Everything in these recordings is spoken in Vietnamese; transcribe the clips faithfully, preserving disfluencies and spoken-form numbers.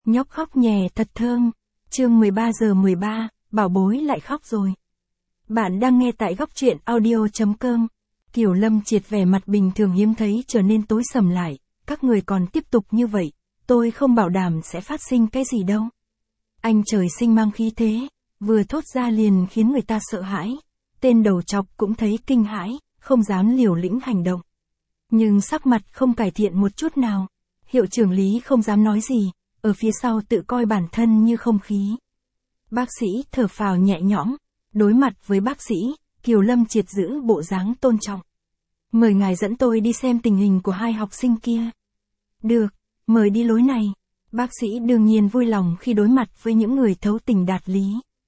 Nhóc khóc nhè thật thơm. Chương mười ba giờ mười ba, bảo bối lại khóc rồi. Bạn đang nghe tại góc truyện audio chấm com. Kiều Lâm Triệt vẻ mặt bình thường hiếm thấy trở nên tối sầm lại, các người còn tiếp tục như vậy, tôi không bảo đảm sẽ phát sinh cái gì đâu. Anh trời sinh mang khí thế, vừa thốt ra liền khiến người ta sợ hãi. Tên đầu trọc cũng thấy kinh hãi, không dám liều lĩnh hành động. Nhưng sắc mặt không cải thiện một chút nào. Hiệu trưởng Lý không dám nói gì, ở phía sau tự coi bản thân như không khí. Bác sĩ thở phào nhẹ nhõm, đối mặt với bác sĩ, Kiều Lâm Triệt giữ bộ dáng tôn trọng. Mời ngài dẫn tôi đi xem tình hình của hai học sinh kia. Được, mời đi lối này. Bác sĩ đương nhiên vui lòng khi đối mặt với những người thấu tình đạt lý.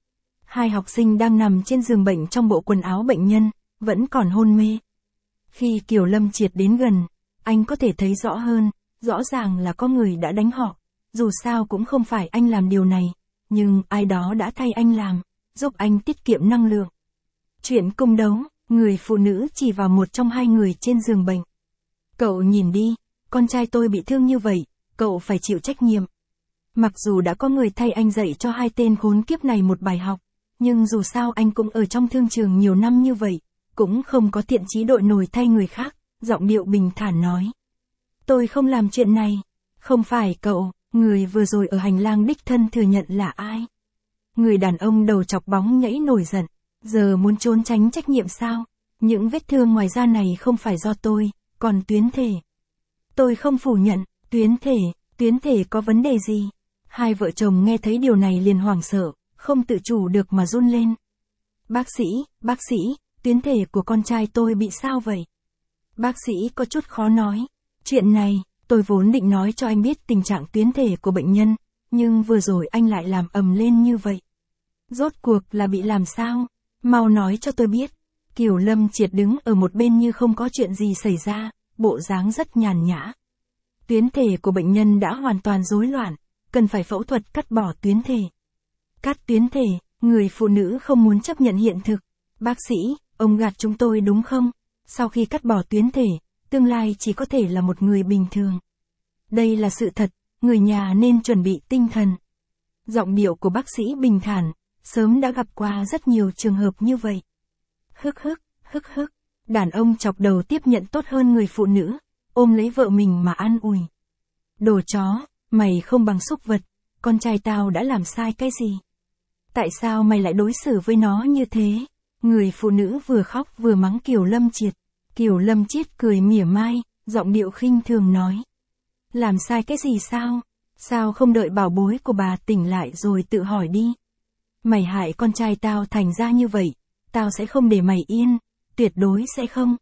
Hai học sinh đang nằm trên giường bệnh trong bộ quần áo bệnh nhân, vẫn còn hôn mê. Khi Kiều Lâm Triệt đến gần, anh có thể thấy rõ hơn, rõ ràng là có người đã đánh họ. Dù sao cũng không phải anh làm điều này, nhưng ai đó đã thay anh làm, giúp anh tiết kiệm năng lượng. Chuyện cung đấu, người phụ nữ chỉ vào một trong hai người trên giường bệnh. Cậu nhìn đi, con trai tôi bị thương như vậy, cậu phải chịu trách nhiệm. Mặc dù đã có người thay anh dạy cho hai tên khốn kiếp này một bài học, nhưng dù sao anh cũng ở trong thương trường nhiều năm như vậy, cũng không có thiện chí đội nổi thay người khác, giọng điệu bình thản nói. Tôi không làm chuyện này, không phải cậu. Người vừa rồi ở hành lang đích thân thừa nhận là ai? Người đàn ông đầu chọc bóng nhảy nổi giận, giờ muốn trốn tránh trách nhiệm sao? Những vết thương ngoài da này không phải do tôi, còn tuyến thể. Tôi không phủ nhận, tuyến thể, tuyến thể có vấn đề gì? Hai vợ chồng nghe thấy điều này liền hoảng sợ, không tự chủ được mà run lên. Bác sĩ, bác sĩ, tuyến thể của con trai tôi bị sao vậy? Bác sĩ có chút khó nói, chuyện này. Tôi vốn định nói cho anh biết tình trạng tuyến thể của bệnh nhân, nhưng vừa rồi anh lại làm ầm lên như vậy. Rốt cuộc là bị làm sao? Mau nói cho tôi biết. Kiều Lâm Triệt đứng ở một bên như không có chuyện gì xảy ra, bộ dáng rất nhàn nhã. Tuyến thể của bệnh nhân đã hoàn toàn rối loạn, cần phải phẫu thuật cắt bỏ tuyến thể. Cắt tuyến thể, người phụ nữ không muốn chấp nhận hiện thực. Bác sĩ, ông gạt chúng tôi đúng không? Sau khi cắt bỏ tuyến thể, tương lai chỉ có thể là một người bình thường. Đây là sự thật, người nhà nên chuẩn bị tinh thần. Giọng điệu của bác sĩ bình thản, sớm đã gặp qua rất nhiều trường hợp như vậy. Hức hức, hức hức, đàn ông chọc đầu tiếp nhận tốt hơn người phụ nữ, ôm lấy vợ mình mà an ủi. Đồ chó, mày không bằng súc vật, con trai tao đã làm sai cái gì? Tại sao mày lại đối xử với nó như thế? Người phụ nữ vừa khóc vừa mắng Kiều Lâm Triệt. Kiều Lâm Triệt cười mỉa mai, giọng điệu khinh thường nói. Làm sai cái gì sao? Sao không đợi bảo bối của bà tỉnh lại rồi tự hỏi đi? Mày hại con trai tao thành ra như vậy, tao sẽ không để mày yên, tuyệt đối sẽ không.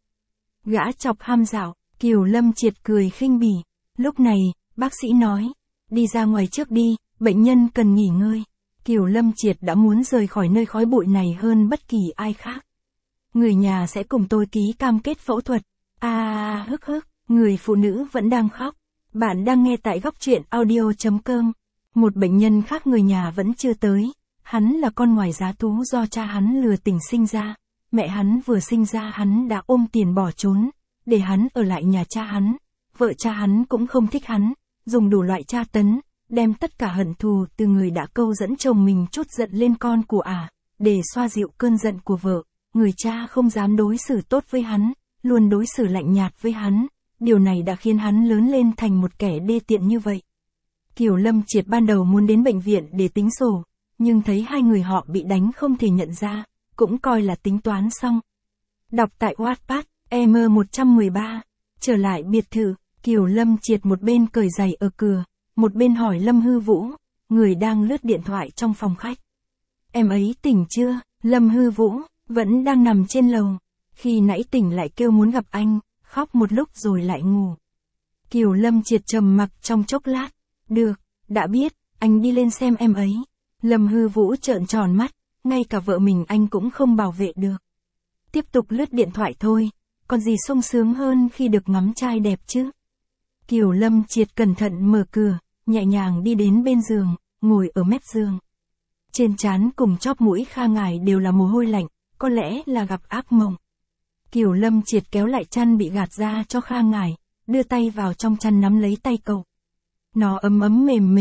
Gã chọc ham dạo, Kiều Lâm Triệt cười khinh bỉ. Lúc này, bác sĩ nói, đi ra ngoài trước đi, bệnh nhân cần nghỉ ngơi. Kiều Lâm Triệt đã muốn rời khỏi nơi khói bụi này hơn bất kỳ ai khác. Người nhà sẽ cùng tôi ký cam kết phẫu thuật. À, hức hức, người phụ nữ vẫn đang khóc. Bạn đang nghe tại góc truyện audio chấm com. Một bệnh nhân khác người nhà vẫn chưa tới. Hắn là con ngoài giá thú do cha hắn lừa tình sinh ra. Mẹ hắn vừa sinh ra hắn đã ôm tiền bỏ trốn, để hắn ở lại nhà cha hắn. Vợ cha hắn cũng không thích hắn, dùng đủ loại tra tấn, đem tất cả hận thù từ người đã câu dẫn chồng mình trút giận lên con của ả, để xoa dịu cơn giận của vợ. Người cha không dám đối xử tốt với hắn, luôn đối xử lạnh nhạt với hắn, điều này đã khiến hắn lớn lên thành một kẻ đê tiện như vậy. Kiều Lâm Triệt ban đầu muốn đến bệnh viện để tính sổ, nhưng thấy hai người họ bị đánh không thể nhận ra, cũng coi là tính toán xong. Đọc tại Wattpad, em một trăm mười ba, trở lại biệt thự, Kiều Lâm Triệt một bên cởi giày ở cửa, một bên hỏi Lâm Hư Vũ, người đang lướt điện thoại trong phòng khách. Em ấy tỉnh chưa? Lâm Hư Vũ vẫn đang nằm trên lầu, khi nãy tỉnh lại kêu muốn gặp anh, khóc một lúc rồi lại ngủ. Kiều Lâm Triệt trầm mặc trong chốc lát, được, đã biết, anh đi lên xem em ấy. Lâm Hư Vũ trợn tròn mắt, ngay cả vợ mình anh cũng không bảo vệ được. Tiếp tục lướt điện thoại thôi, còn gì sung sướng hơn khi được ngắm trai đẹp chứ. Kiều Lâm Triệt cẩn thận mở cửa, nhẹ nhàng đi đến bên giường, ngồi ở mép giường. Trên trán cùng chóp mũi Kha Ngải đều là mồ hôi lạnh, có lẽ là gặp ác mộng. Kiều Lâm Triệt kéo lại chăn bị gạt ra cho Kha Ngải, đưa tay vào trong chăn nắm lấy tay cậu. Nó ấm ấm mềm mềm,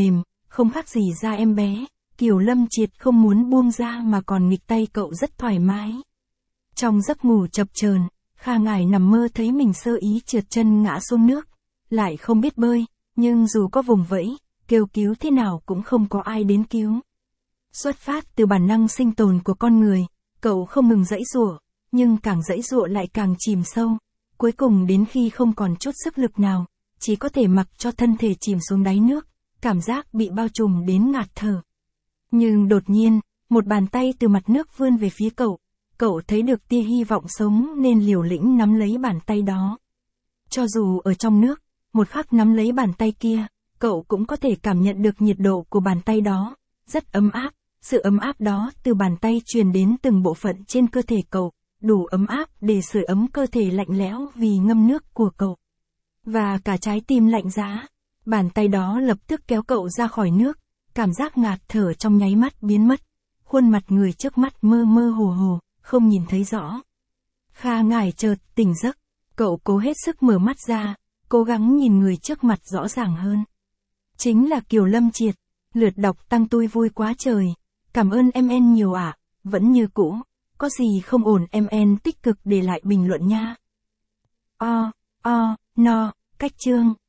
không khác gì da em bé, Kiều Lâm Triệt không muốn buông ra mà còn nghịch tay cậu rất thoải mái. Trong giấc ngủ chập chờn, Kha Ngải nằm mơ thấy mình sơ ý trượt chân ngã xuống nước, lại không biết bơi, nhưng dù có vùng vẫy, kêu cứu thế nào cũng không có ai đến cứu. Xuất phát từ bản năng sinh tồn của con người, cậu không ngừng giãy giụa, nhưng càng giãy giụa lại càng chìm sâu, cuối cùng đến khi không còn chút sức lực nào, chỉ có thể mặc cho thân thể chìm xuống đáy nước, cảm giác bị bao trùm đến ngạt thở. Nhưng đột nhiên, một bàn tay từ mặt nước vươn về phía cậu, cậu thấy được tia hy vọng sống nên liều lĩnh nắm lấy bàn tay đó. Cho dù ở trong nước, một khắc nắm lấy bàn tay kia, cậu cũng có thể cảm nhận được nhiệt độ của bàn tay đó, rất ấm áp, sự ấm áp đó từ bàn tay truyền đến từng bộ phận trên cơ thể cậu, đủ ấm áp để sưởi ấm cơ thể lạnh lẽo vì ngâm nước của cậu. Và cả trái tim lạnh giá, bàn tay đó lập tức kéo cậu ra khỏi nước, cảm giác ngạt thở trong nháy mắt biến mất, khuôn mặt người trước mắt mơ mơ hồ hồ, không nhìn thấy rõ. Kha Ngải chợt tỉnh giấc, cậu cố hết sức mở mắt ra, cố gắng nhìn người trước mặt rõ ràng hơn. Chính là Kiều Lâm Triệt. Lượt đọc tăng tui vui quá trời, cảm ơn em en nhiều ạ, vẫn như cũ, có gì không ổn em en tích cực để lại bình luận nha. O, o, no, cách chương.